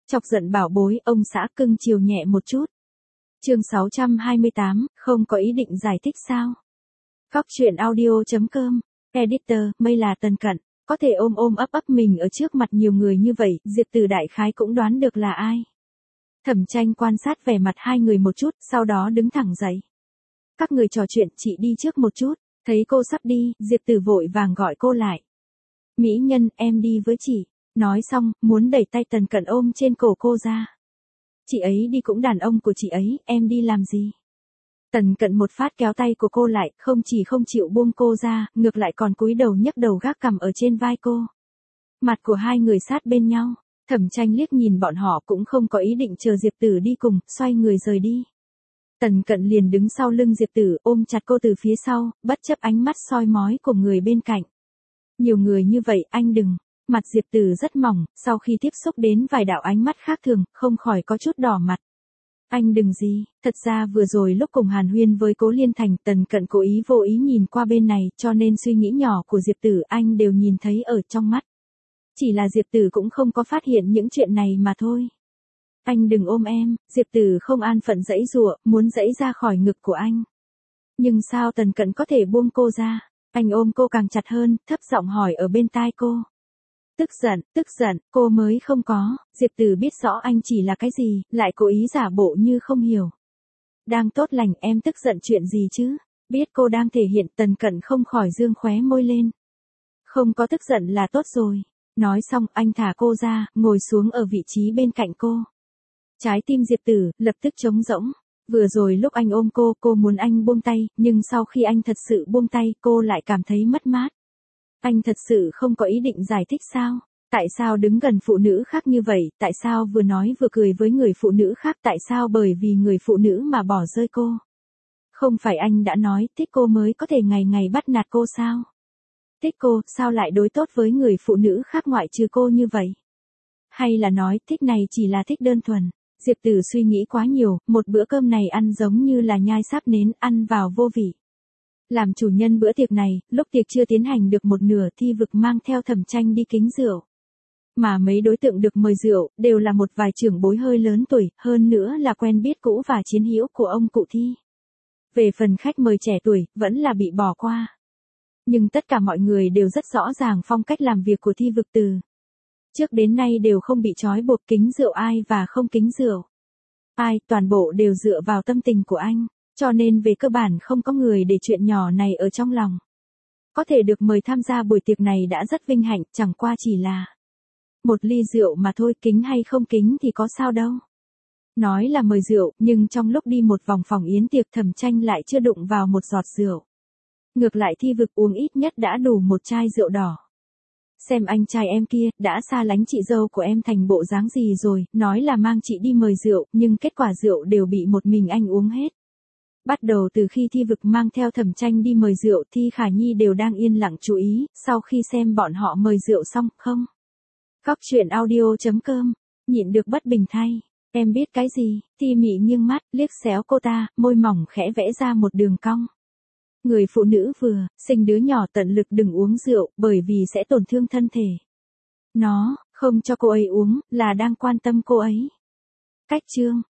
Chọc giận bảo bối, ông xã cưng chiều nhẹ một chút. Chương 628, không có ý định giải thích sao? Góc truyện audio.com, editor, mây là Tần Cận, có thể ôm ôm ấp ấp mình ở trước mặt nhiều người như vậy, Diệp Tử đại khái cũng đoán được là ai. Thẩm Tranh quan sát vẻ mặt hai người một chút, sau đó đứng thẳng dậy. Các người trò chuyện, chị đi trước một chút, thấy cô sắp đi, Diệp Tử vội vàng gọi cô lại. Mỹ nhân, em đi với chị. Nói xong, muốn đẩy tay Tần Cận ôm trên cổ cô ra. Chị ấy đi cũng đàn ông của chị ấy, em đi làm gì? Tần Cận một phát kéo tay của cô lại, không chỉ không chịu buông cô ra, ngược lại còn cúi đầu nhấc đầu gác cằm ở trên vai cô. Mặt của hai người sát bên nhau, Thẩm Tranh liếc nhìn bọn họ cũng không có ý định chờ Diệp Tử đi cùng, xoay người rời đi. Tần Cận liền đứng sau lưng Diệp Tử, ôm chặt cô từ phía sau, bất chấp ánh mắt soi mói của người bên cạnh. Nhiều người như vậy, anh đừng. Mặt Diệp Tử rất mỏng, sau khi tiếp xúc đến vài đạo ánh mắt khác thường, không khỏi có chút đỏ mặt. Anh đừng gì, thật ra vừa rồi lúc cùng hàn huyên với Cố Liên Thành, Tần Cận cố ý vô ý nhìn qua bên này, cho nên suy nghĩ nhỏ của Diệp Tử anh đều nhìn thấy ở trong mắt. Chỉ là Diệp Tử cũng không có phát hiện những chuyện này mà thôi. Anh đừng ôm em, Diệp Tử không an phận giãy giụa, muốn giãy ra khỏi ngực của anh. Nhưng sao Tần Cận có thể buông cô ra? Anh ôm cô càng chặt hơn, thấp giọng hỏi ở bên tai cô. Tức giận, cô mới không có, Diệp Tử biết rõ anh chỉ là cái gì, lại cố ý giả bộ như không hiểu. Đang tốt lành, em tức giận chuyện gì chứ? Biết cô đang thể hiện, Tần Cận không khỏi dương khóe môi lên. Không có tức giận là tốt rồi. Nói xong, anh thả cô ra, ngồi xuống ở vị trí bên cạnh cô. Trái tim Diệp Tử lập tức trống rỗng. Vừa rồi lúc anh ôm cô muốn anh buông tay, nhưng sau khi anh thật sự buông tay, cô lại cảm thấy mất mát. Anh thật sự không có ý định giải thích sao? Tại sao đứng gần phụ nữ khác như vậy? Tại sao vừa nói vừa cười với người phụ nữ khác? Tại sao bởi vì người phụ nữ mà bỏ rơi cô? Không phải anh đã nói thích cô mới có thể ngày ngày bắt nạt cô sao? Thích cô, sao lại đối tốt với người phụ nữ khác ngoại trừ cô như vậy? Hay là nói thích này chỉ là thích đơn thuần? Diệp Tử suy nghĩ quá nhiều, một bữa cơm này ăn giống như là nhai sáp nến, ăn vào vô vị. Làm chủ nhân bữa tiệc này, lúc tiệc chưa tiến hành được một nửa Thi Vực mang theo Thẩm Tranh đi kính rượu. Mà mấy đối tượng được mời rượu, đều là một vài trưởng bối hơi lớn tuổi, hơn nữa là quen biết cũ và chiến hữu của ông cụ Thi. Về phần khách mời trẻ tuổi, vẫn là bị bỏ qua. Nhưng tất cả mọi người đều rất rõ ràng phong cách làm việc của Thi Vực từ trước đến nay đều không bị trói buộc kính rượu ai và không kính rượu ai, toàn bộ đều dựa vào tâm tình của anh. Cho nên về cơ bản không có người để chuyện nhỏ này ở trong lòng. Có thể được mời tham gia buổi tiệc này đã rất vinh hạnh, chẳng qua chỉ là một ly rượu mà thôi, kính hay không kính thì có sao đâu. Nói là mời rượu, nhưng trong lúc đi một vòng phòng yến tiệc Thẩm Tranh lại chưa đụng vào một giọt rượu. Ngược lại Thi Vực uống ít nhất đã đủ một chai rượu đỏ. Xem anh trai em kia, đã xa lánh chị dâu của em thành bộ dáng gì rồi, nói là mang chị đi mời rượu, nhưng kết quả rượu đều bị một mình anh uống hết. Bắt đầu từ khi Thi Vực mang theo Thẩm Tranh đi mời rượu, Thi Khả Nhi đều đang yên lặng chú ý, sau khi xem bọn họ mời rượu xong, không. Góc truyện audio.com, nhịn được bất bình thay. Em biết cái gì? Thi Mị nghiêng mắt, liếc xéo cô ta, môi mỏng khẽ vẽ ra một đường cong. Người phụ nữ vừa sinh đứa nhỏ tận lực đừng uống rượu, bởi vì sẽ tổn thương thân thể. Nó không cho cô ấy uống, là đang quan tâm cô ấy. Cách chương